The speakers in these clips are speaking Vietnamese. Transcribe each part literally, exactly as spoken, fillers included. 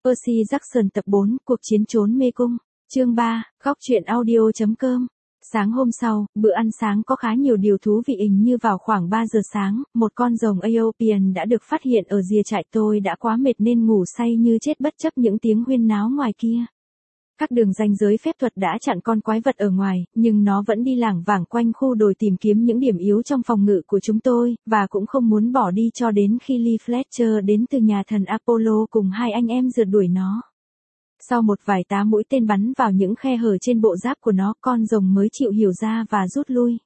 Percy Jackson tập bốn, cuộc chiến trốn mê cung. Chương ba, góc truyện audio.com. Sáng hôm sau, bữa ăn sáng có khá nhiều điều thú vị, hình như vào khoảng ba giờ sáng, một con rồng Aeopian đã được phát hiện ở rìa trại. Tôi đã quá mệt nên ngủ say như chết bất chấp những tiếng huyên náo ngoài kia. Các đường ranh giới phép thuật đã chặn con quái vật ở ngoài, nhưng nó vẫn đi lảng vảng quanh khu đồi tìm kiếm những điểm yếu trong phòng ngự của chúng tôi, và cũng không muốn bỏ đi cho đến khi Lee Fletcher đến từ nhà thần Apollo cùng hai anh em rượt đuổi nó. Sau một vài tá mũi tên bắn vào những khe hở trên bộ giáp của nó, con rồng mới chịu hiểu ra và rút lui.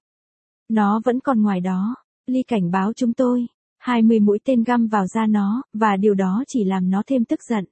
Nó vẫn còn ngoài đó. Lee cảnh báo chúng tôi. hai mươi mũi tên găm vào da nó, và điều đó chỉ làm nó thêm tức giận.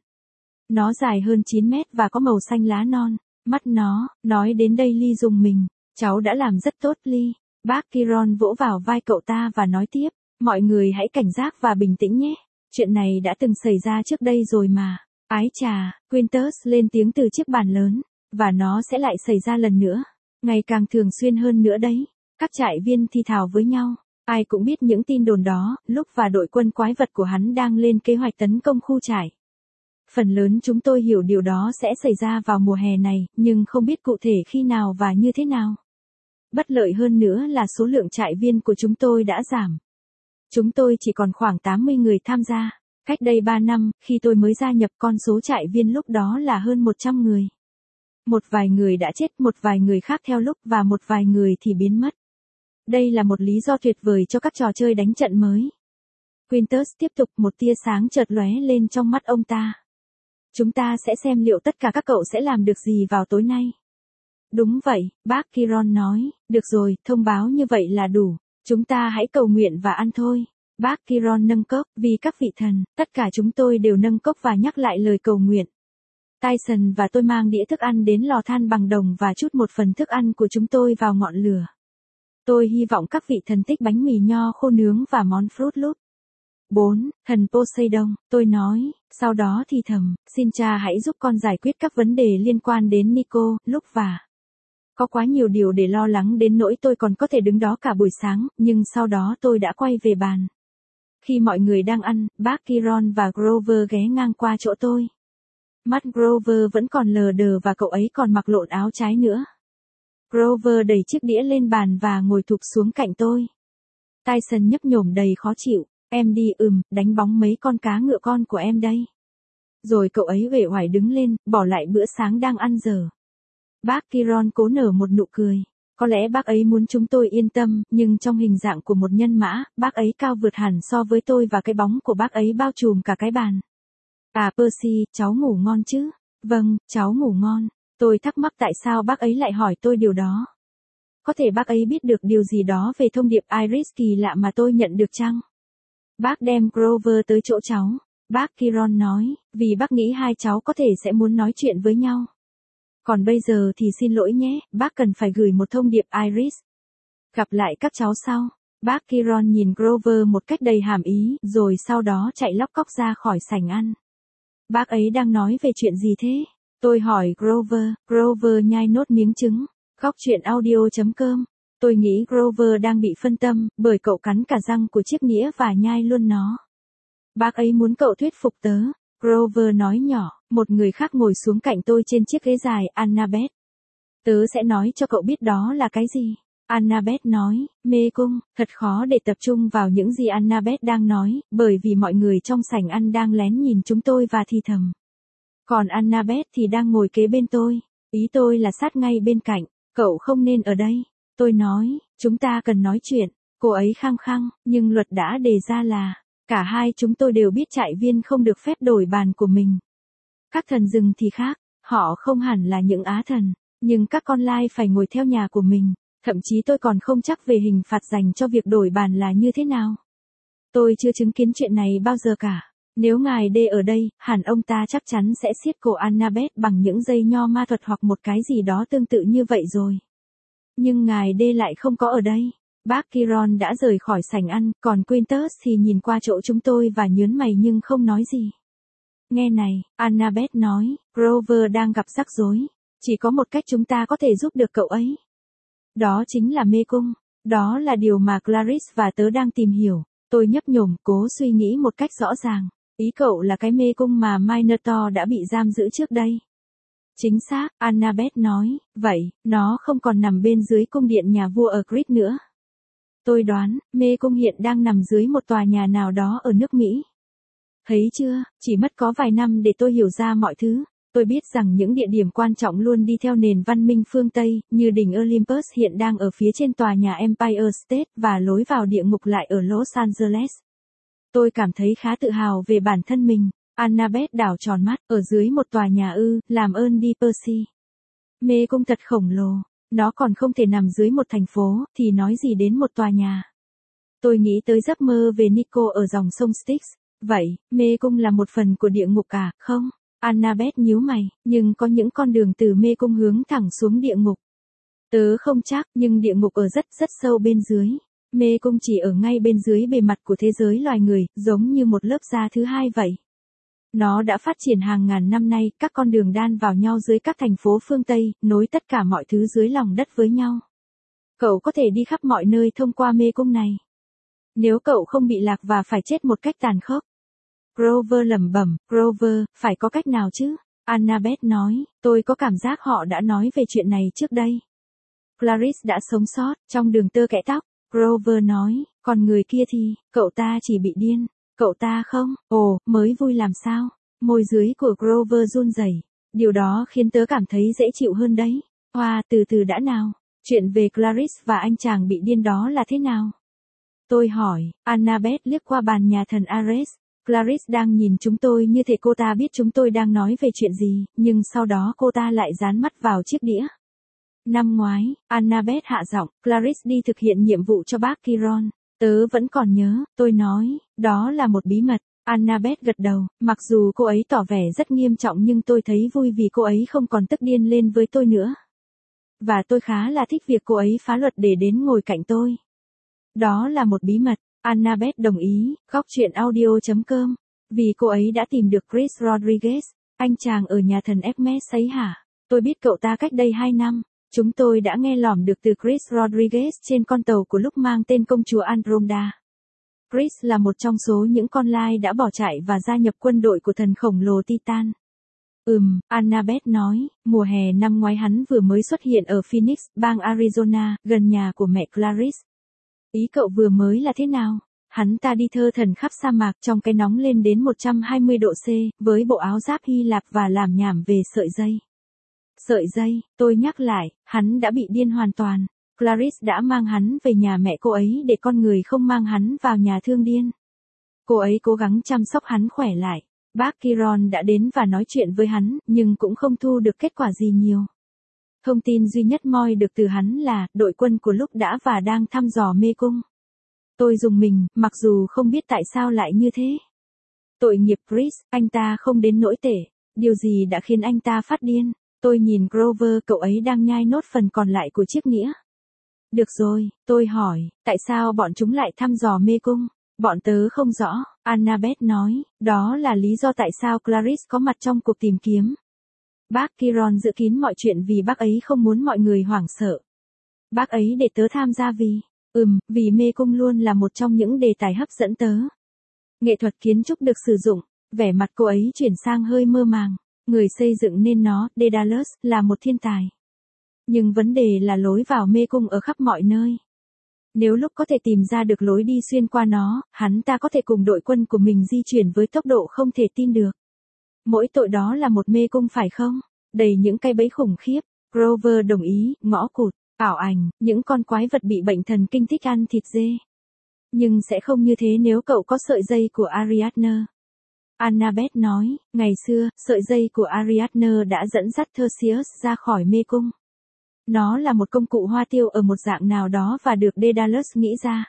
Nó dài hơn chín mét và có màu xanh lá non. Mắt nó, nói đến đây Lee rùng mình. Cháu đã làm rất tốt Lee. Bác Chiron vỗ vào vai cậu ta và nói tiếp. Mọi người hãy cảnh giác và bình tĩnh nhé. Chuyện này đã từng xảy ra trước đây rồi mà. Ái chà, Quintus lên tiếng từ chiếc bàn lớn. Và nó sẽ lại xảy ra lần nữa. Ngày càng thường xuyên hơn nữa đấy. Các trại viên thì thào với nhau. Ai cũng biết những tin đồn đó, lúc và đội quân quái vật của hắn đang lên kế hoạch tấn công khu trại. Phần lớn chúng tôi hiểu điều đó sẽ xảy ra vào mùa hè này, nhưng không biết cụ thể khi nào và như thế nào. Bất lợi hơn nữa là số lượng trại viên của chúng tôi đã giảm. Chúng tôi chỉ còn khoảng tám mươi người tham gia. Cách đây ba năm, khi tôi mới gia nhập, con số trại viên lúc đó là hơn một trăm người. Một vài người đã chết, một vài người khác theo lúc, và một vài người thì biến mất. Đây là một lý do tuyệt vời cho các trò chơi đánh trận mới. Quintus tiếp tục, một tia sáng chợt lóe lên trong mắt ông ta. Chúng ta sẽ xem liệu tất cả các cậu sẽ làm được gì vào tối nay. Đúng vậy, bác Chiron nói. Được rồi, thông báo như vậy là đủ. Chúng ta hãy cầu nguyện và ăn thôi. Bác Chiron nâng cốc, vì các vị thần, tất cả chúng tôi đều nâng cốc và nhắc lại lời cầu nguyện. Tyson và tôi mang đĩa thức ăn đến lò than bằng đồng và trút một phần thức ăn của chúng tôi vào ngọn lửa. Tôi hy vọng các vị thần thích bánh mì nho khô nướng và món Fruit Loop. bốn. Thần Poseidon, tôi nói, sau đó thì thầm, xin cha hãy giúp con giải quyết các vấn đề liên quan đến Nico, lúc và... Có quá nhiều điều để lo lắng đến nỗi tôi còn có thể đứng đó cả buổi sáng, nhưng sau đó tôi đã quay về bàn. Khi mọi người đang ăn, bác Chiron và Grover ghé ngang qua chỗ tôi. Mắt Grover vẫn còn lờ đờ và cậu ấy còn mặc lộn áo trái nữa. Grover đẩy chiếc đĩa lên bàn và ngồi thụp xuống cạnh tôi. Tyson nhấp nhổm đầy khó chịu. Em đi ừm, đánh bóng mấy con cá ngựa con của em đây. Rồi cậu ấy uể oải đứng lên, bỏ lại bữa sáng đang ăn dở. Bác Chiron cố nở một nụ cười. Có lẽ bác ấy muốn chúng tôi yên tâm, nhưng trong hình dạng của một nhân mã, bác ấy cao vượt hẳn so với tôi và cái bóng của bác ấy bao trùm cả cái bàn. À Percy, cháu ngủ ngon chứ? Vâng, cháu ngủ ngon. Tôi thắc mắc tại sao bác ấy lại hỏi tôi điều đó. Có thể bác ấy biết được điều gì đó về thông điệp Iris kỳ lạ mà tôi nhận được chăng? Bác đem Grover tới chỗ cháu. Bác Chiron nói, vì bác nghĩ hai cháu có thể sẽ muốn nói chuyện với nhau. Còn bây giờ thì xin lỗi nhé, bác cần phải gửi một thông điệp Iris. Gặp lại các cháu sau. Bác Chiron nhìn Grover một cách đầy hàm ý, rồi sau đó chạy lóc cóc ra khỏi sảnh ăn. Bác ấy đang nói về chuyện gì thế? Tôi hỏi Grover, Grover nhai nốt miếng trứng. Góc truyện audio.com. Tôi nghĩ Grover đang bị phân tâm, bởi cậu cắn cả răng của chiếc nĩa và nhai luôn nó. Bác ấy muốn cậu thuyết phục tớ. Grover nói nhỏ, một người khác ngồi xuống cạnh tôi trên chiếc ghế dài, Annabeth. Tớ sẽ nói cho cậu biết đó là cái gì. Annabeth nói, mê cung, thật khó để tập trung vào những gì Annabeth đang nói, bởi vì mọi người trong sảnh ăn đang lén nhìn chúng tôi và thì thầm. Còn Annabeth thì đang ngồi kế bên tôi. Ý tôi là sát ngay bên cạnh, cậu không nên ở đây. Tôi nói, chúng ta cần nói chuyện. Cô ấy khăng khăng, nhưng luật đã đề ra là, cả hai chúng tôi đều biết trại viên không được phép đổi bàn của mình. Các thần rừng thì khác, họ không hẳn là những á thần, nhưng các con lai phải ngồi theo nhà của mình. Thậm chí tôi còn không chắc về hình phạt dành cho việc đổi bàn là như thế nào. Tôi chưa chứng kiến chuyện này bao giờ cả. Nếu ngài D ở đây, hẳn ông ta chắc chắn sẽ siết cổ Annabeth bằng những dây nho ma thuật hoặc một cái gì đó tương tự như vậy rồi. Nhưng ngài D lại không có ở đây. Bác Chiron đã rời khỏi sảnh ăn, còn Quintus thì nhìn qua chỗ chúng tôi và nhớn mày nhưng không nói gì. Nghe này, Annabeth nói, Grover đang gặp rắc rối. Chỉ có một cách chúng ta có thể giúp được cậu ấy. Đó chính là mê cung. Đó là điều mà Clarice và tớ đang tìm hiểu. Tôi nhấp nhổm, cố suy nghĩ một cách rõ ràng. Ý cậu là cái mê cung mà Minotaur đã bị giam giữ trước đây. Chính xác, Annabeth nói, vậy, nó không còn nằm bên dưới cung điện nhà vua ở Crete nữa. Tôi đoán, mê cung hiện đang nằm dưới một tòa nhà nào đó ở nước Mỹ. Thấy chưa, chỉ mất có vài năm để tôi hiểu ra mọi thứ. Tôi biết rằng những địa điểm quan trọng luôn đi theo nền văn minh phương Tây, như đỉnh Olympus hiện đang ở phía trên tòa nhà Empire State và lối vào địa ngục lại ở Los Angeles. Tôi cảm thấy khá tự hào về bản thân mình. Annabeth đảo tròn mắt, ở dưới một tòa nhà ư, làm ơn đi Percy. Mê cung thật khổng lồ, nó còn không thể nằm dưới một thành phố, thì nói gì đến một tòa nhà. Tôi nghĩ tới giấc mơ về Nico ở dòng sông Styx. Vậy, mê cung là một phần của địa ngục cả, không? Annabeth nhíu mày, nhưng có những con đường từ mê cung hướng thẳng xuống địa ngục. Tớ không chắc, nhưng địa ngục ở rất rất sâu bên dưới. Mê cung chỉ ở ngay bên dưới bề mặt của thế giới loài người, giống như một lớp da thứ hai vậy. Nó đã phát triển hàng ngàn năm nay, các con đường đan vào nhau dưới các thành phố phương Tây, nối tất cả mọi thứ dưới lòng đất với nhau. Cậu có thể đi khắp mọi nơi thông qua mê cung này. Nếu cậu không bị lạc và phải chết một cách tàn khốc. Grover lẩm bẩm, Grover, phải có cách nào chứ? Annabeth nói, tôi có cảm giác họ đã nói về chuyện này trước đây. Clarice đã sống sót, trong đường tơ kẽ tóc. Grover nói, còn người kia thì, cậu ta chỉ bị điên. Cậu ta không, ồ, mới vui làm sao? Môi dưới của Grover run rẩy. Điều đó khiến tớ cảm thấy dễ chịu hơn đấy. Hoa, từ từ đã nào. Chuyện về Clarice và anh chàng bị điên đó là thế nào? Tôi hỏi, Annabeth liếc qua bàn nhà thần Ares. Clarice đang nhìn chúng tôi như thể cô ta biết chúng tôi đang nói về chuyện gì, nhưng sau đó cô ta lại dán mắt vào chiếc đĩa. Năm ngoái, Annabeth hạ giọng, Clarice đi thực hiện nhiệm vụ cho bác Chiron. Tớ vẫn còn nhớ, tôi nói, đó là một bí mật. Annabeth gật đầu, mặc dù cô ấy tỏ vẻ rất nghiêm trọng nhưng tôi thấy vui vì cô ấy không còn tức điên lên với tôi nữa. Và tôi khá là thích việc cô ấy phá luật để đến ngồi cạnh tôi. Đó là một bí mật. Annabeth đồng ý, góc chuyện audio chấm com. Vì cô ấy đã tìm được Chris Rodriguez, anh chàng ở nhà thần Hermes ấy hả? Tôi biết cậu ta cách đây hai năm. Chúng tôi đã nghe lỏm được từ Chris Rodriguez trên con tàu của lúc mang tên công chúa Andromeda. Chris là một trong số những con lai đã bỏ chạy và gia nhập quân đội của thần khổng lồ Titan. Ừm, Annabeth nói, mùa hè năm ngoái hắn vừa mới xuất hiện ở Phoenix, bang Arizona, gần nhà của mẹ Clarice. Ý cậu vừa mới là thế nào? Hắn ta đi thơ thần khắp sa mạc trong cái nóng lên đến một trăm hai mươi độ C, với bộ áo giáp Hy Lạp và làm nhảm về sợi dây. Sợi dây, tôi nhắc lại, hắn đã bị điên hoàn toàn. Clarice đã mang hắn về nhà mẹ cô ấy để con người không mang hắn vào nhà thương điên. Cô ấy cố gắng chăm sóc hắn khỏe lại. Bác Chiron đã đến và nói chuyện với hắn, nhưng cũng không thu được kết quả gì nhiều. Thông tin duy nhất moi được từ hắn là, đội quân của lúc đã và đang thăm dò mê cung. Tôi rùng mình, mặc dù không biết tại sao lại như thế. Tội nghiệp Chris, anh ta không đến nỗi tệ. Điều gì đã khiến anh ta phát điên? Tôi nhìn Grover, cậu ấy đang nhai nốt phần còn lại của chiếc nĩa. Được rồi, tôi hỏi, tại sao bọn chúng lại thăm dò mê cung? Bọn tớ không rõ, Annabeth nói, đó là lý do tại sao Clarice có mặt trong cuộc tìm kiếm. Bác Chiron giữ kín mọi chuyện vì bác ấy không muốn mọi người hoảng sợ. Bác ấy để tớ tham gia vì, ừm, vì mê cung luôn là một trong những đề tài hấp dẫn tớ. Nghệ thuật kiến trúc được sử dụng, vẻ mặt cô ấy chuyển sang hơi mơ màng. Người xây dựng nên nó, Daedalus, là một thiên tài. Nhưng vấn đề là lối vào mê cung ở khắp mọi nơi. Nếu lúc có thể tìm ra được lối đi xuyên qua nó, hắn ta có thể cùng đội quân của mình di chuyển với tốc độ không thể tin được. Mỗi tội đó là một mê cung phải không? Đầy những cái bẫy khủng khiếp. Grover đồng ý, ngõ cụt, ảo ảnh, những con quái vật bị bệnh thần kinh thích ăn thịt dê. Nhưng sẽ không như thế nếu cậu có sợi dây của Ariadne. Annabeth nói, ngày xưa, sợi dây của Ariadne đã dẫn dắt Theseus ra khỏi mê cung. Nó là một công cụ hoa tiêu ở một dạng nào đó và được Daedalus nghĩ ra.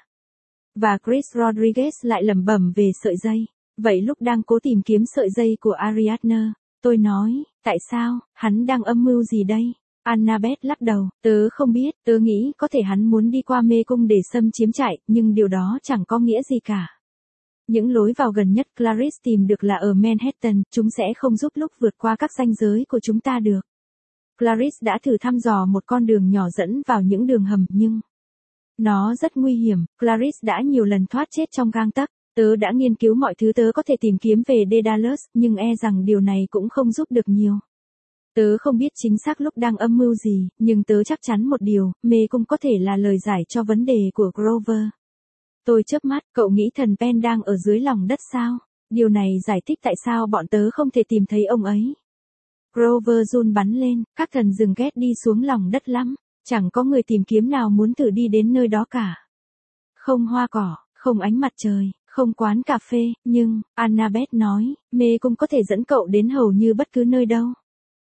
Và Chris Rodriguez lại lẩm bẩm về sợi dây. Vậy lúc đang cố tìm kiếm sợi dây của Ariadne, tôi nói, tại sao, hắn đang âm mưu gì đây? Annabeth lắc đầu, tớ không biết, tớ nghĩ có thể hắn muốn đi qua mê cung để xâm chiếm chạy, nhưng điều đó chẳng có nghĩa gì cả. Những lối vào gần nhất Clarice tìm được là ở Manhattan, chúng sẽ không giúp lúc vượt qua các ranh giới của chúng ta được. Clarice đã thử thăm dò một con đường nhỏ dẫn vào những đường hầm nhưng nó rất nguy hiểm, Clarice đã nhiều lần thoát chết trong gang tấc. Tớ đã nghiên cứu mọi thứ tớ có thể tìm kiếm về Daedalus, nhưng e rằng điều này cũng không giúp được nhiều. Tớ không biết chính xác lúc đang âm mưu gì, nhưng tớ chắc chắn một điều, mê cung có thể là lời giải cho vấn đề của Grover. Tôi chớp mắt, cậu nghĩ thần Pen đang ở dưới lòng đất sao? Điều này giải thích tại sao bọn tớ không thể tìm thấy ông ấy. Grover run bắn lên, các thần rừng ghét đi xuống lòng đất lắm, chẳng có người tìm kiếm nào muốn thử đi đến nơi đó cả. Không hoa cỏ, không ánh mặt trời, không quán cà phê, nhưng, Annabeth nói, mê cung có thể dẫn cậu đến hầu như bất cứ nơi đâu.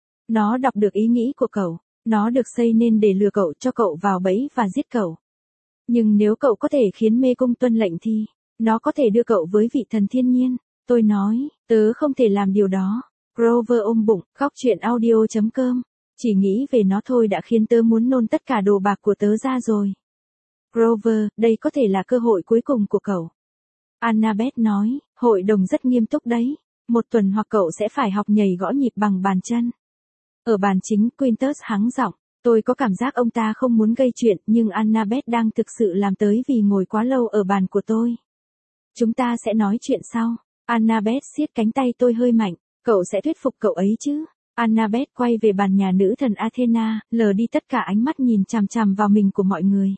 Nó đọc được ý nghĩ của cậu, nó được xây nên để lừa cậu cho cậu vào bẫy và giết cậu. Nhưng nếu cậu có thể khiến mê cung tuân lệnh thì, nó có thể đưa cậu với vị thần thiên nhiên. Tôi nói, tớ không thể làm điều đó. Grover ôm bụng, khóc chuyện audio chấm com. Chỉ nghĩ về nó thôi đã khiến tớ muốn nôn tất cả đồ bạc của tớ ra rồi. Grover, đây có thể là cơ hội cuối cùng của cậu. Annabeth nói, hội đồng rất nghiêm túc đấy. Một tuần hoặc cậu sẽ phải học nhảy gõ nhịp bằng bàn chân. Ở bàn chính, Quintus hắng giọng. Tôi có cảm giác ông ta không muốn gây chuyện, nhưng Annabeth đang thực sự làm tới vì ngồi quá lâu ở bàn của tôi. Chúng ta sẽ nói chuyện sau. Annabeth siết cánh tay tôi hơi mạnh. Cậu sẽ thuyết phục cậu ấy chứ? Annabeth quay về bàn nhà nữ thần Athena, lờ đi tất cả ánh mắt nhìn chằm chằm vào mình của mọi người.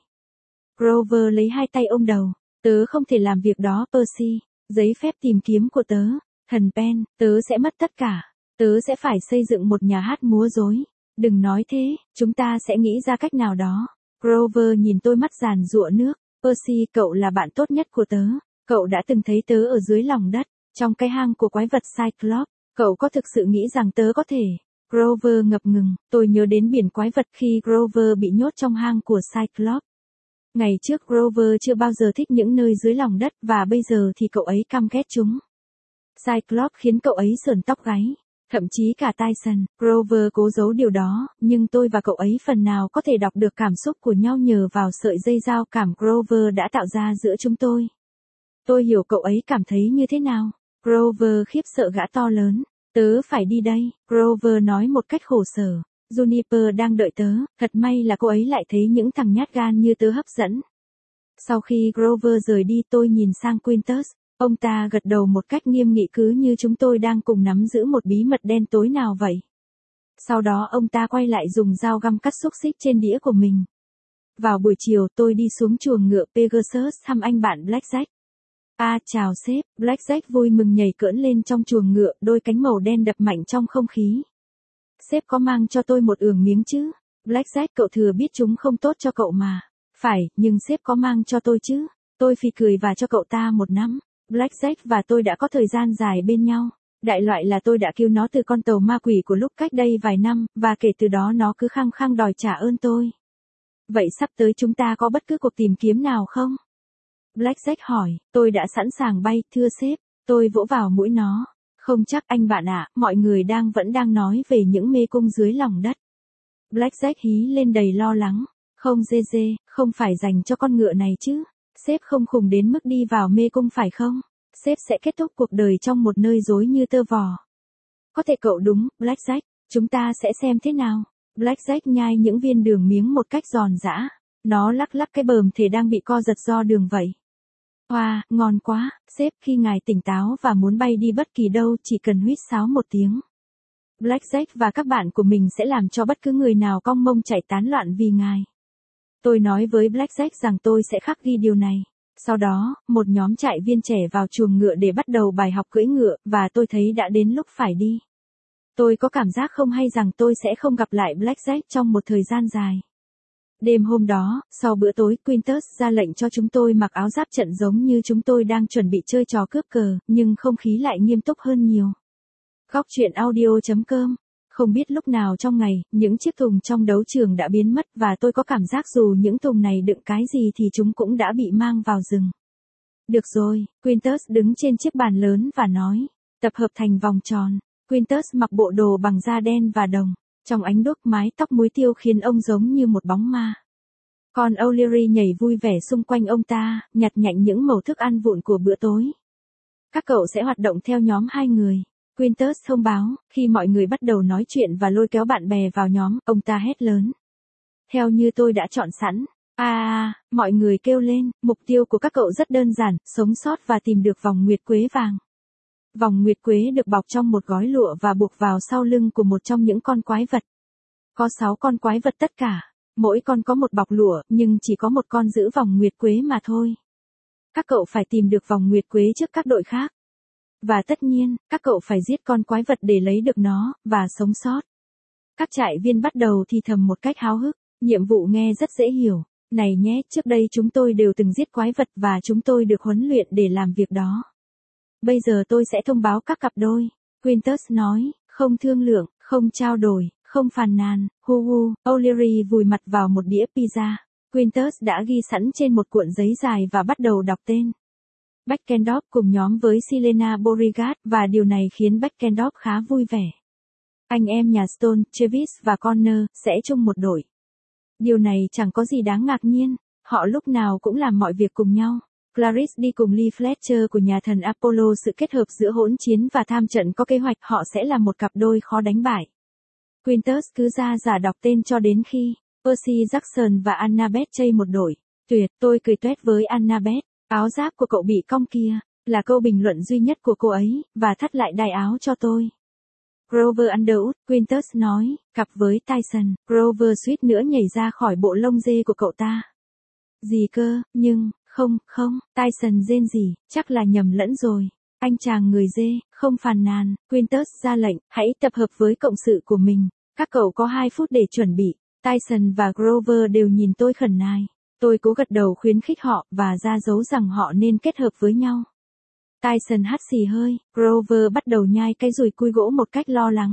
Grover lấy hai tay ôm đầu. Tớ không thể làm việc đó, Percy. Giấy phép tìm kiếm của tớ. Thần Pen, tớ sẽ mất tất cả. Tớ sẽ phải xây dựng một nhà hát múa rối. Đừng nói thế, chúng ta sẽ nghĩ ra cách nào đó. Grover nhìn tôi mắt giàn giụa nước. Percy, cậu là bạn tốt nhất của tớ. Cậu đã từng thấy tớ ở dưới lòng đất, trong cái hang của quái vật Cyclops. Cậu có thực sự nghĩ rằng tớ có thể? Grover ngập ngừng, tôi nhớ đến biển quái vật khi Grover bị nhốt trong hang của Cyclops. Ngày trước Grover chưa bao giờ thích những nơi dưới lòng đất và bây giờ thì cậu ấy căm ghét chúng. Cyclops khiến cậu ấy sởn tóc gáy. Thậm chí cả Tyson, Grover cố giấu điều đó, nhưng tôi và cậu ấy phần nào có thể đọc được cảm xúc của nhau nhờ vào sợi dây giao cảm Grover đã tạo ra giữa chúng tôi. Tôi hiểu cậu ấy cảm thấy như thế nào. Grover khiếp sợ gã to lớn. Tớ phải đi đây, Grover nói một cách khổ sở. Juniper đang đợi tớ, thật may là cô ấy lại thấy những thằng nhát gan như tớ hấp dẫn. Sau khi Grover rời đi tôi nhìn sang Quintus. Ông ta gật đầu một cách nghiêm nghị cứ như chúng tôi đang cùng nắm giữ một bí mật đen tối nào vậy. Sau đó ông ta quay lại dùng dao găm cắt xúc xích trên đĩa của mình. Vào buổi chiều tôi đi xuống chuồng ngựa Pegasus thăm anh bạn Blackjack. À chào sếp, Blackjack vui mừng nhảy cỡn lên trong chuồng ngựa, đôi cánh màu đen đập mạnh trong không khí. Sếp có mang cho tôi một ưởng miếng chứ? Blackjack, cậu thừa biết chúng không tốt cho cậu mà. Phải, nhưng sếp có mang cho tôi chứ? Tôi phì cười và cho cậu ta một nắm. Blackjack và tôi đã có thời gian dài bên nhau. Đại loại là tôi đã cứu nó từ con tàu ma quỷ của lúc cách đây vài năm, và kể từ đó nó cứ khăng khăng đòi trả ơn tôi. Vậy sắp tới chúng ta có bất cứ cuộc tìm kiếm nào không? Blackjack hỏi, tôi đã sẵn sàng bay, thưa sếp. Tôi vỗ vào mũi nó. Không chắc anh bạn ạ, mọi người đang vẫn đang nói về những mê cung dưới lòng đất. Blackjack hí lên đầy lo lắng. Không dê dê, không phải dành cho con ngựa này chứ. Sếp không khùng đến mức đi vào mê cung phải không? Sếp sẽ kết thúc cuộc đời trong một nơi rối như tơ vò. Có thể cậu đúng, Blackjack. Chúng ta sẽ xem thế nào. Blackjack nhai những viên đường miếng một cách giòn giã. Nó lắc lắc cái bờm thể đang bị co giật do đường vậy. Wow, ngon quá, sếp, khi ngài tỉnh táo và muốn bay đi bất kỳ đâu chỉ cần huýt sáo một tiếng. Blackjack và các bạn của mình sẽ làm cho bất cứ người nào cong mông chạy tán loạn vì ngài. Tôi nói với Blackjack rằng tôi sẽ khắc ghi điều này. Sau đó, một nhóm trại viên trẻ vào chuồng ngựa để bắt đầu bài học cưỡi ngựa, và tôi thấy đã đến lúc phải đi. Tôi có cảm giác không hay rằng tôi sẽ không gặp lại Blackjack trong một thời gian dài. Đêm hôm đó, sau bữa tối, Quintus ra lệnh cho chúng tôi mặc áo giáp trận giống như chúng tôi đang chuẩn bị chơi trò cướp cờ, nhưng không khí lại nghiêm túc hơn nhiều. Góc chuyện audio chấm com. Không biết lúc nào trong ngày, những chiếc thùng trong đấu trường đã biến mất và tôi có cảm giác dù những thùng này đựng cái gì thì chúng cũng đã bị mang vào rừng. Được rồi, Quintus đứng trên chiếc bàn lớn và nói, tập hợp thành vòng tròn. Quintus mặc bộ đồ bằng da đen và đồng. Trong ánh đuốc mái tóc muối tiêu khiến ông giống như một bóng ma. Còn O'Leary nhảy vui vẻ xung quanh ông ta, nhặt nhạnh những mẩu thức ăn vụn của bữa tối. Các cậu sẽ hoạt động theo nhóm hai người. Quintus thông báo, khi mọi người bắt đầu nói chuyện và lôi kéo bạn bè vào nhóm, ông ta hét lớn. Theo như tôi đã chọn sẵn, À à, mọi người kêu lên, mục tiêu của các cậu rất đơn giản, sống sót và tìm được vòng nguyệt quế vàng. Vòng nguyệt quế được bọc trong một gói lụa và buộc vào sau lưng của một trong những con quái vật. Có sáu con quái vật tất cả, mỗi con có một bọc lụa, nhưng chỉ có một con giữ vòng nguyệt quế mà thôi. Các cậu phải tìm được vòng nguyệt quế trước các đội khác. Và tất nhiên, các cậu phải giết con quái vật để lấy được nó, và sống sót. Các trại viên bắt đầu thì thầm một cách háo hức, nhiệm vụ nghe rất dễ hiểu. Này nhé, trước đây chúng tôi đều từng giết quái vật và chúng tôi được huấn luyện để làm việc đó. Bây giờ tôi sẽ thông báo các cặp đôi. Quintus nói, không thương lượng, không trao đổi, không phàn nàn, hu hu. O'Leary vùi mặt vào một đĩa pizza. Quintus đã ghi sẵn trên một cuộn giấy dài và bắt đầu đọc tên. Beckendorf cùng nhóm với Silena Beauregard, và điều này khiến Beckendorf khá vui vẻ. Anh em nhà Stone, Travis và Connor, sẽ chung một đội. Điều này chẳng có gì đáng ngạc nhiên, họ lúc nào cũng làm mọi việc cùng nhau. Clarice đi cùng Lee Fletcher của nhà thần Apollo, sự kết hợp giữa hỗn chiến và tham trận có kế hoạch, họ sẽ là một cặp đôi khó đánh bại. Quintus cứ ra giả đọc tên cho đến khi Percy Jackson và Annabeth chơi một đội. Tuyệt, tôi cười tuét với Annabeth, áo giáp của cậu bị cong kia, là câu bình luận duy nhất của cô ấy, và thắt lại đai áo cho tôi. Grover Underwood, Quintus nói, cặp với Tyson. Grover suýt nữa nhảy ra khỏi bộ lông dê của cậu ta. Gì cơ, nhưng, không, không, Tyson rên gì, chắc là nhầm lẫn rồi. Anh chàng người dê, không phàn nàn. Quintus ra lệnh, hãy tập hợp với cộng sự của mình. Các cậu có hai phút để chuẩn bị. Tyson và Grover đều nhìn tôi khẩn nài. Tôi cố gật đầu khuyến khích họ, và ra dấu rằng họ nên kết hợp với nhau. Tyson hắt xì hơi, Grover bắt đầu nhai cái dùi cui gỗ một cách lo lắng.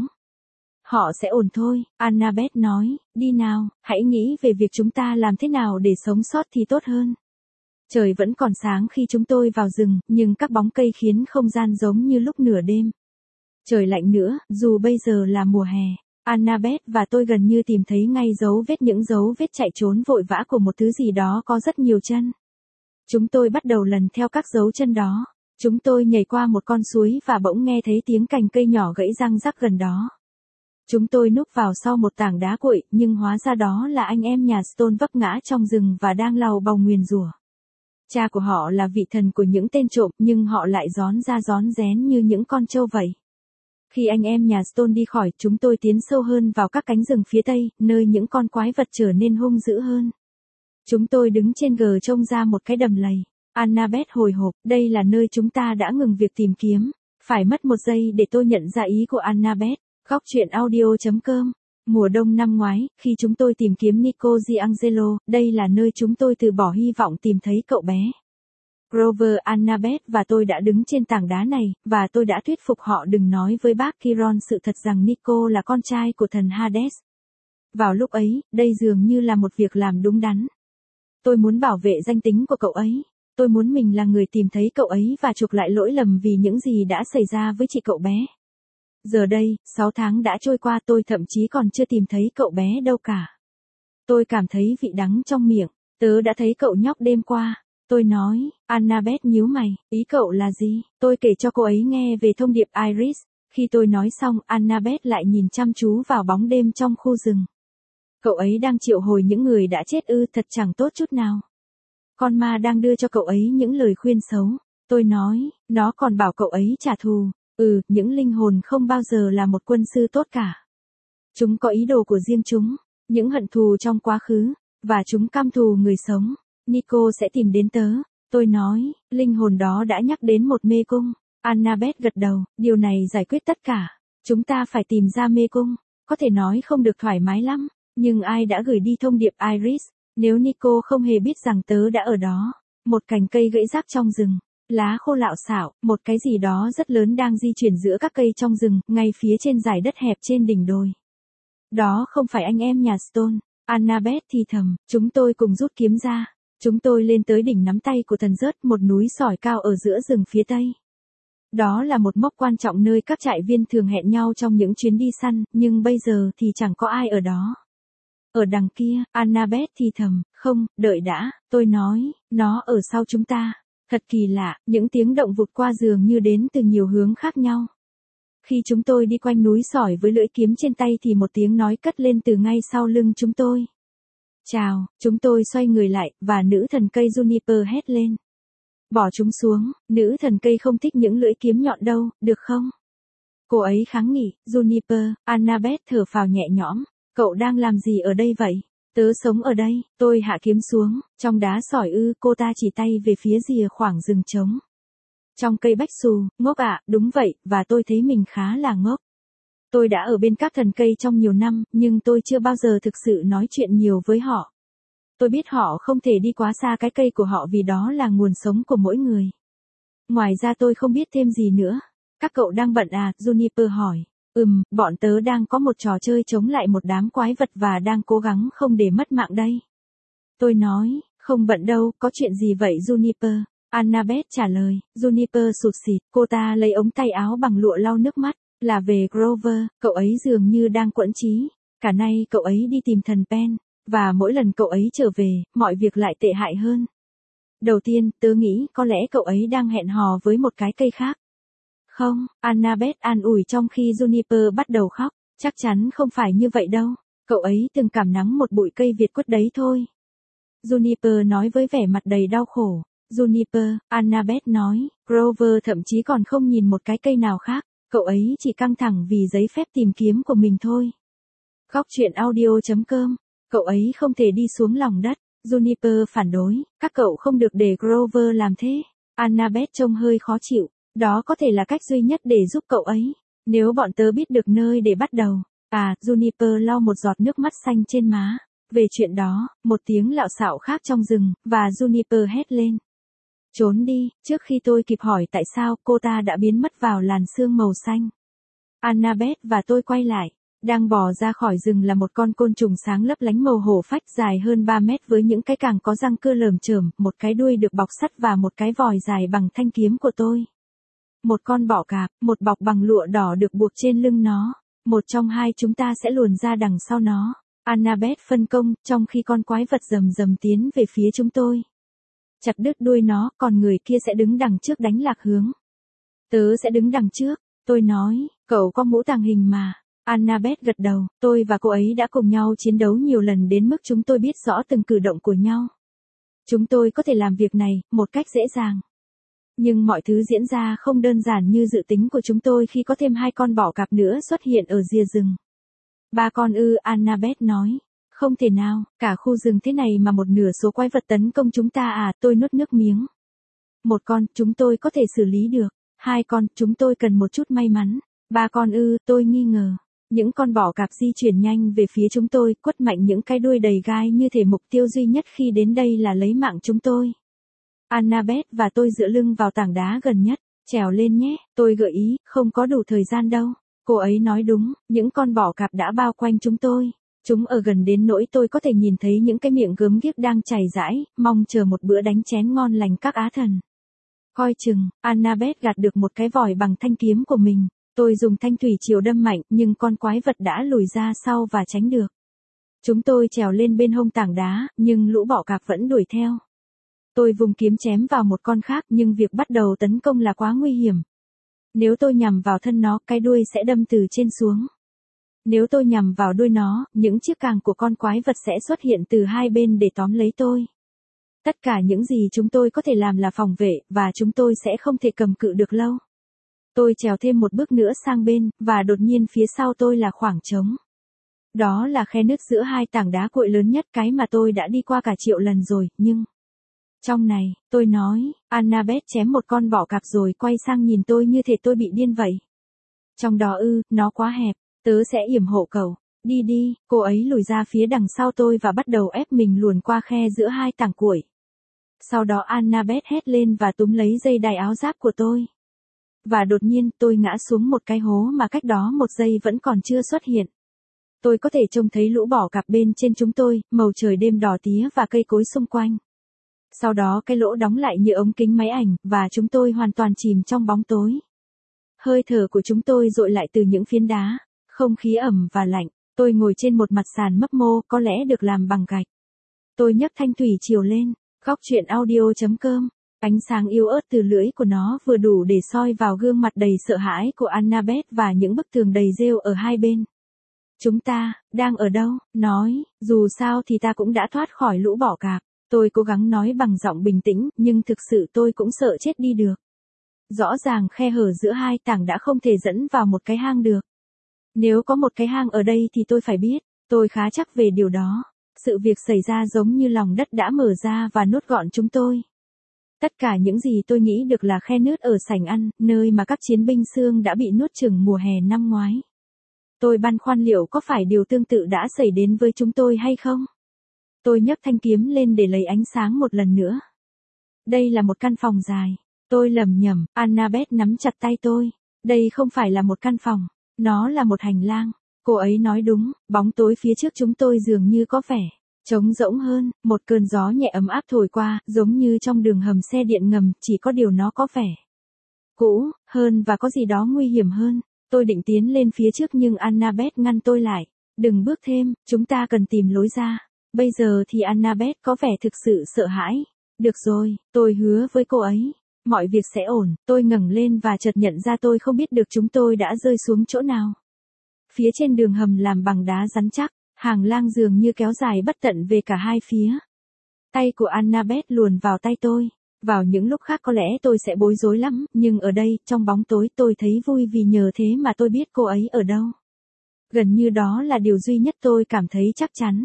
Họ sẽ ổn thôi, Annabeth nói, đi nào, hãy nghĩ về việc chúng ta làm thế nào để sống sót thì tốt hơn. Trời vẫn còn sáng khi chúng tôi vào rừng, nhưng các bóng cây khiến không gian giống như lúc nửa đêm. Trời lạnh nữa, dù bây giờ là mùa hè. Annabeth và tôi gần như tìm thấy ngay dấu vết những dấu vết chạy trốn vội vã của một thứ gì đó có rất nhiều chân. Chúng tôi bắt đầu lần theo các dấu chân đó. Chúng tôi nhảy qua một con suối và bỗng nghe thấy tiếng cành cây nhỏ gãy răng rắc gần đó. Chúng tôi núp vào sau một tảng đá cuội, nhưng hóa ra đó là anh em nhà Stone vấp ngã trong rừng và đang lầu bầu nguyền rủa. Cha của họ là vị thần của những tên trộm, nhưng họ lại rón ra rón rén như những con trâu vậy. Khi anh em nhà Stone đi khỏi, chúng tôi tiến sâu hơn vào các cánh rừng phía tây, nơi những con quái vật trở nên hung dữ hơn. Chúng tôi đứng trên gờ trông ra một cái đầm lầy. Annabeth hồi hộp, đây là nơi chúng ta đã ngừng việc tìm kiếm. Phải mất một giây để tôi nhận ra ý của Annabeth. Góc truyện audio chấm com. Mùa đông năm ngoái, khi chúng tôi tìm kiếm Nico Giangelo, đây là nơi chúng tôi từ bỏ hy vọng tìm thấy cậu bé. Grover, Annabeth và tôi đã đứng trên tảng đá này, và tôi đã thuyết phục họ đừng nói với bác Chiron sự thật rằng Nico là con trai của thần Hades. Vào lúc ấy, đây dường như là một việc làm đúng đắn. Tôi muốn bảo vệ danh tính của cậu ấy. Tôi muốn mình là người tìm thấy cậu ấy và chuộc lại lỗi lầm vì những gì đã xảy ra với chị cậu bé. Giờ đây, sáu tháng đã trôi qua, tôi thậm chí còn chưa tìm thấy cậu bé đâu cả. Tôi cảm thấy vị đắng trong miệng. Tớ đã thấy cậu nhóc đêm qua. Tôi nói, Annabeth nhíu mày, ý cậu là gì? Tôi kể cho cô ấy nghe về thông điệp Iris. Khi tôi nói xong, Annabeth lại nhìn chăm chú vào bóng đêm trong khu rừng. Cậu ấy đang triệu hồi những người đã chết ư, thật chẳng tốt chút nào. Con ma đang đưa cho cậu ấy những lời khuyên xấu. Tôi nói, nó còn bảo cậu ấy trả thù. Ừ, những linh hồn không bao giờ là một quân sư tốt cả. Chúng có ý đồ của riêng chúng, những hận thù trong quá khứ, và chúng căm thù người sống. Nico sẽ tìm đến tớ. Tôi nói, linh hồn đó đã nhắc đến một mê cung. Annabeth gật đầu, điều này giải quyết tất cả. Chúng ta phải tìm ra mê cung. Có thể nói không được thoải mái lắm, nhưng ai đã gửi đi thông điệp Iris? Nếu Nico không hề biết rằng tớ đã ở đó. Một cành cây gãy rác trong rừng. Lá khô lạo xạo, một cái gì đó rất lớn đang di chuyển giữa các cây trong rừng, ngay phía trên dải đất hẹp trên đỉnh đồi. Đó không phải anh em nhà Stone. Annabeth thì thầm, chúng tôi cùng rút kiếm ra. Chúng tôi lên tới đỉnh nắm tay của thần rớt, một núi sỏi cao ở giữa rừng phía tây. Đó là một mốc quan trọng nơi các trại viên thường hẹn nhau trong những chuyến đi săn, nhưng bây giờ thì chẳng có ai ở đó. Ở đằng kia, Annabeth thì thầm, không, đợi đã, tôi nói, nó ở sau chúng ta. Thật kỳ lạ, những tiếng động vụt qua dường như đến từ nhiều hướng khác nhau. Khi chúng tôi đi quanh núi sỏi với lưỡi kiếm trên tay thì một tiếng nói cất lên từ ngay sau lưng chúng tôi. Chào, chúng tôi xoay người lại, và nữ thần cây Juniper hét lên. Bỏ chúng xuống, nữ thần cây không thích những lưỡi kiếm nhọn đâu, được không? Cô ấy kháng nghị, Juniper, Annabeth thở phào nhẹ nhõm. Cậu đang làm gì ở đây vậy? Tớ sống ở đây, tôi hạ kiếm xuống, trong đá sỏi ư, cô ta chỉ tay về phía rìa khoảng rừng trống. Trong cây bách xù, ngốc ạ, đúng vậy, và tôi thấy mình khá là ngốc. Tôi đã ở bên các thần cây trong nhiều năm, nhưng tôi chưa bao giờ thực sự nói chuyện nhiều với họ. Tôi biết họ không thể đi quá xa cái cây của họ vì đó là nguồn sống của mỗi người. Ngoài ra tôi không biết thêm gì nữa. Các cậu đang bận à? Juniper hỏi. Ừm, bọn tớ đang có một trò chơi chống lại một đám quái vật và đang cố gắng không để mất mạng đây. Tôi nói, không bận đâu, có chuyện gì vậy Juniper? Annabeth trả lời. Juniper sụt sịt, cô ta lấy ống tay áo bằng lụa lau nước mắt. Là về Grover, cậu ấy dường như đang quẫn trí. Cả nay cậu ấy đi tìm thần Pen, và mỗi lần cậu ấy trở về, mọi việc lại tệ hại hơn. Đầu tiên, tớ nghĩ có lẽ cậu ấy đang hẹn hò với một cái cây khác. Không, Annabeth an ủi trong khi Juniper bắt đầu khóc. Chắc chắn không phải như vậy đâu. Cậu ấy từng cảm nắng một bụi cây Việt quất đấy thôi. Juniper nói với vẻ mặt đầy đau khổ. Juniper, Annabeth nói, Grover thậm chí còn không nhìn một cái cây nào khác. Cậu ấy chỉ căng thẳng vì giấy phép tìm kiếm của mình thôi. Góc truyện audio chấm com. Cậu ấy không thể đi xuống lòng đất. Juniper phản đối, các cậu không được để Grover làm thế. Annabeth trông hơi khó chịu. Đó có thể là cách duy nhất để giúp cậu ấy. Nếu bọn tớ biết được nơi để bắt đầu. À, Juniper lau một giọt nước mắt xanh trên má. Về chuyện đó, một tiếng lạo xạo khác trong rừng, và Juniper hét lên. Trốn đi, trước khi tôi kịp hỏi tại sao cô ta đã biến mất vào làn sương màu xanh. Annabeth và tôi quay lại. Đang bò ra khỏi rừng là một con côn trùng sáng lấp lánh màu hổ phách dài hơn ba mét với những cái càng có răng cưa lởm chởm, một cái đuôi được bọc sắt và một cái vòi dài bằng thanh kiếm của tôi. Một con bọ cạp, một bọc bằng lụa đỏ được buộc trên lưng nó. Một trong hai chúng ta sẽ luồn ra đằng sau nó. Annabeth phân công, trong khi con quái vật rầm rầm tiến về phía chúng tôi. Chặt đứt đuôi nó, còn người kia sẽ đứng đằng trước đánh lạc hướng. Tớ sẽ đứng đằng trước, tôi nói, cậu có mũ tàng hình mà. Annabeth gật đầu, tôi và cô ấy đã cùng nhau chiến đấu nhiều lần đến mức chúng tôi biết rõ từng cử động của nhau. Chúng tôi có thể làm việc này, một cách dễ dàng. Nhưng mọi thứ diễn ra không đơn giản như dự tính của chúng tôi khi có thêm hai con bọ cạp nữa xuất hiện ở rìa rừng. Ba con ư, Annabeth nói. Không thể nào, cả khu rừng thế này mà một nửa số quái vật tấn công chúng ta à, tôi nuốt nước miếng. Một con, chúng tôi có thể xử lý được. Hai con, chúng tôi cần một chút may mắn. Ba con ư, tôi nghi ngờ. Những con bọ cạp di chuyển nhanh về phía chúng tôi, quất mạnh những cái đuôi đầy gai như thể mục tiêu duy nhất khi đến đây là lấy mạng chúng tôi. Annabeth và tôi dựa lưng vào tảng đá gần nhất. Trèo lên nhé, tôi gợi ý, không có đủ thời gian đâu. Cô ấy nói đúng, những con bọ cạp đã bao quanh chúng tôi. Chúng ở gần đến nỗi tôi có thể nhìn thấy những cái miệng gớm ghiếc đang chảy rãi, mong chờ một bữa đánh chén ngon lành các á thần. Coi chừng, Annabeth gạt được một cái vòi bằng thanh kiếm của mình. Tôi dùng thanh thủy triều đâm mạnh, nhưng con quái vật đã lùi ra sau và tránh được. Chúng tôi trèo lên bên hông tảng đá, nhưng lũ bọ cạp vẫn đuổi theo. Tôi vùng kiếm chém vào một con khác, nhưng việc bắt đầu tấn công là quá nguy hiểm. Nếu tôi nhằm vào thân nó, cái đuôi sẽ đâm từ trên xuống. Nếu tôi nhằm vào đuôi nó, những chiếc càng của con quái vật sẽ xuất hiện từ hai bên để tóm lấy tôi. Tất cả những gì chúng tôi có thể làm là phòng vệ, và chúng tôi sẽ không thể cầm cự được lâu. Tôi trèo thêm một bước nữa sang bên, và đột nhiên phía sau tôi là khoảng trống. Đó là khe nứt giữa hai tảng đá cuội lớn nhất, cái mà tôi đã đi qua cả triệu lần rồi, nhưng... Trong này, tôi nói, Annabeth chém một con bọ cạp rồi quay sang nhìn tôi như thể tôi bị điên vậy. Trong đó ư, nó quá hẹp, tớ sẽ yểm hộ cậu. Đi đi, cô ấy lùi ra phía đằng sau tôi và bắt đầu ép mình luồn qua khe giữa hai tảng cuội. Sau đó Annabeth hét lên và túm lấy dây đai áo giáp của tôi. Và đột nhiên tôi ngã xuống một cái hố mà cách đó một giây vẫn còn chưa xuất hiện. Tôi có thể trông thấy lũ bọ cạp bên trên chúng tôi, màu trời đêm đỏ tía và cây cối xung quanh. Sau đó cái lỗ đóng lại như ống kính máy ảnh, và chúng tôi hoàn toàn chìm trong bóng tối. Hơi thở của chúng tôi dội lại từ những phiến đá, không khí ẩm và lạnh. Tôi ngồi trên một mặt sàn mấp mô, có lẽ được làm bằng gạch. Tôi nhấc thanh thủy triều lên, góc truyện audio chấm com. Ánh sáng yếu ớt từ lưỡi của nó vừa đủ để soi vào gương mặt đầy sợ hãi của Annabeth và những bức tường đầy rêu ở hai bên. Chúng ta, đang ở đâu? Nói, dù sao thì ta cũng đã thoát khỏi lũ bọ cạp. Tôi cố gắng nói bằng giọng bình tĩnh, nhưng thực sự tôi cũng sợ chết đi được. Rõ ràng khe hở giữa hai tảng đã không thể dẫn vào một cái hang được. Nếu có một cái hang ở đây thì tôi phải biết, tôi khá chắc về điều đó. Sự việc xảy ra giống như lòng đất đã mở ra và nuốt gọn chúng tôi. Tất cả những gì tôi nghĩ được là khe nứt ở sảnh ăn, nơi mà các chiến binh xương đã bị nuốt chửng mùa hè năm ngoái. Tôi băn khoăn liệu có phải điều tương tự đã xảy đến với chúng tôi hay không? Tôi nhấc thanh kiếm lên để lấy ánh sáng một lần nữa. Đây là một căn phòng dài. Tôi lầm nhầm, Annabeth nắm chặt tay tôi. Đây không phải là một căn phòng, nó là một hành lang. Cô ấy nói đúng, bóng tối phía trước chúng tôi dường như có vẻ trống rỗng hơn, một cơn gió nhẹ ấm áp thổi qua, giống như trong đường hầm xe điện ngầm, chỉ có điều nó có vẻ cũ hơn và có gì đó nguy hiểm hơn. Tôi định tiến lên phía trước nhưng Annabeth ngăn tôi lại. Đừng bước thêm, chúng ta cần tìm lối ra. Bây giờ thì Annabeth có vẻ thực sự sợ hãi. Được rồi, tôi hứa với cô ấy. Mọi việc sẽ ổn. Tôi ngẩng lên và chợt nhận ra tôi không biết được chúng tôi đã rơi xuống chỗ nào. Phía trên đường hầm làm bằng đá rắn chắc, hàng lang dường như kéo dài bất tận về cả hai phía. Tay của Annabeth luồn vào tay tôi. Vào những lúc khác có lẽ tôi sẽ bối rối lắm, nhưng ở đây, trong bóng tối tôi thấy vui vì nhờ thế mà tôi biết cô ấy ở đâu. Gần như đó là điều duy nhất tôi cảm thấy chắc chắn.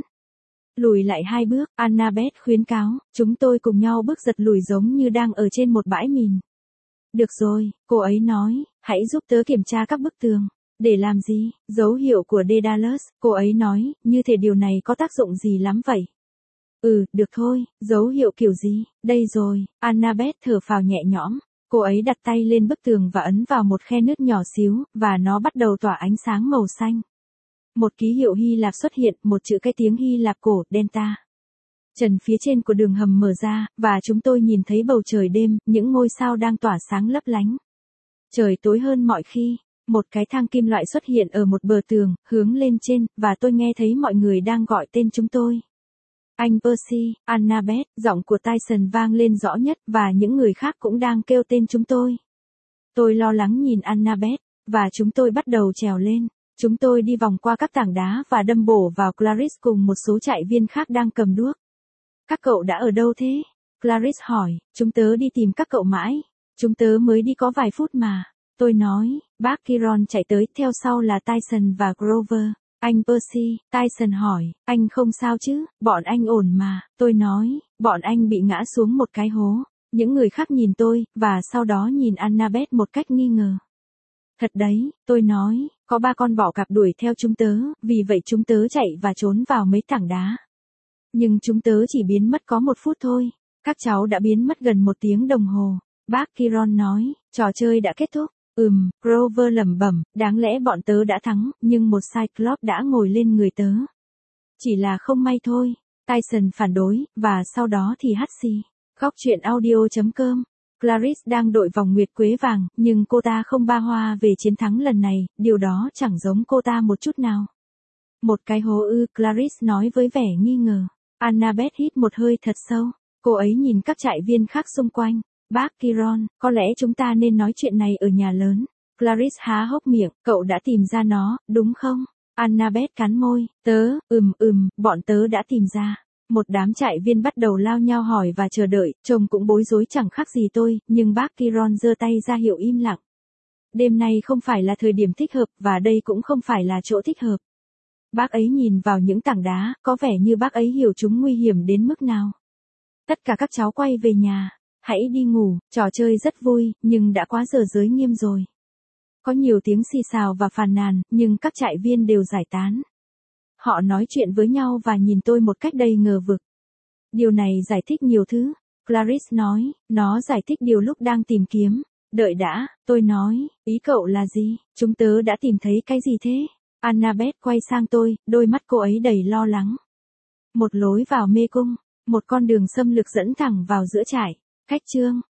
Lùi lại hai bước, Annabeth khuyến cáo, chúng tôi cùng nhau bước giật lùi giống như đang ở trên một bãi mìn. Được rồi, cô ấy nói, hãy giúp tớ kiểm tra các bức tường. Để làm gì? Dấu hiệu của Daedalus, cô ấy nói, như thể điều này có tác dụng gì lắm vậy. Ừ, được thôi, dấu hiệu kiểu gì? Đây rồi, Annabeth thở phào nhẹ nhõm. Cô ấy đặt tay lên bức tường và ấn vào một khe nứt nhỏ xíu, và nó bắt đầu tỏa ánh sáng màu xanh. Một ký hiệu Hy Lạp xuất hiện, một chữ cái tiếng Hy Lạp cổ, Delta. Trần phía trên của đường hầm mở ra, và chúng tôi nhìn thấy bầu trời đêm, những ngôi sao đang tỏa sáng lấp lánh. Trời tối hơn mọi khi. Một cái thang kim loại xuất hiện ở một bờ tường, hướng lên trên, và tôi nghe thấy mọi người đang gọi tên chúng tôi. Anh Percy, Annabeth, giọng của Tyson vang lên rõ nhất, và những người khác cũng đang kêu tên chúng tôi. Tôi lo lắng nhìn Annabeth, và chúng tôi bắt đầu trèo lên. Chúng tôi đi vòng qua các tảng đá và đâm bổ vào Clarice cùng một số trại viên khác đang cầm đuốc. Các cậu đã ở đâu thế? Clarice hỏi, chúng tớ đi tìm các cậu mãi. Chúng tớ mới đi có vài phút mà. Tôi nói, bác Kiron chạy tới, theo sau là Tyson và Grover. Anh Percy, Tyson hỏi, anh không sao chứ, bọn anh ổn mà. Tôi nói, bọn anh bị ngã xuống một cái hố. Những người khác nhìn tôi, và sau đó nhìn Annabeth một cách nghi ngờ. Thật đấy, tôi nói, có ba con bọ cạp đuổi theo chúng tớ, vì vậy chúng tớ chạy và trốn vào mấy tảng đá. Nhưng chúng tớ chỉ biến mất có một phút thôi. Các cháu đã biến mất gần một tiếng đồng hồ. Bác Kiron nói, trò chơi đã kết thúc. Ừm, Grover lẩm bẩm, đáng lẽ bọn tớ đã thắng, nhưng một Cyclops đã ngồi lên người tớ. Chỉ là không may thôi. Tyson phản đối, và sau đó thì hắt xì. Góc truyện audio chấm com. Clarice đang đội vòng nguyệt quế vàng, nhưng cô ta không ba hoa về chiến thắng lần này, điều đó chẳng giống cô ta một chút nào. Một cái hố ư, Clarice nói với vẻ nghi ngờ. Annabeth hít một hơi thật sâu. Cô ấy nhìn các trại viên khác xung quanh. Bác Kiron, có lẽ chúng ta nên nói chuyện này ở nhà lớn. Clarice há hốc miệng, cậu đã tìm ra nó, đúng không? Annabeth cắn môi, tớ, ừm ừm, bọn tớ đã tìm ra. Một đám trại viên bắt đầu lao nhau hỏi và chờ đợi, trông cũng bối rối chẳng khác gì tôi, nhưng bác Kiron giơ tay ra hiệu im lặng. Đêm nay không phải là thời điểm thích hợp, và đây cũng không phải là chỗ thích hợp. Bác ấy nhìn vào những tảng đá, có vẻ như bác ấy hiểu chúng nguy hiểm đến mức nào. Tất cả các cháu quay về nhà. Hãy đi ngủ, trò chơi rất vui, nhưng đã quá giờ giới nghiêm rồi. Có nhiều tiếng xì xào và phàn nàn, nhưng các trại viên đều giải tán. Họ nói chuyện với nhau và nhìn tôi một cách đầy ngờ vực. Điều này giải thích nhiều thứ. Clarice nói, nó giải thích điều lúc đang tìm kiếm. Đợi đã, tôi nói, ý cậu là gì? Chúng tớ đã tìm thấy cái gì thế? Annabeth quay sang tôi, đôi mắt cô ấy đầy lo lắng. Một lối vào mê cung, một con đường xâm lược dẫn thẳng vào giữa trại. Cách chương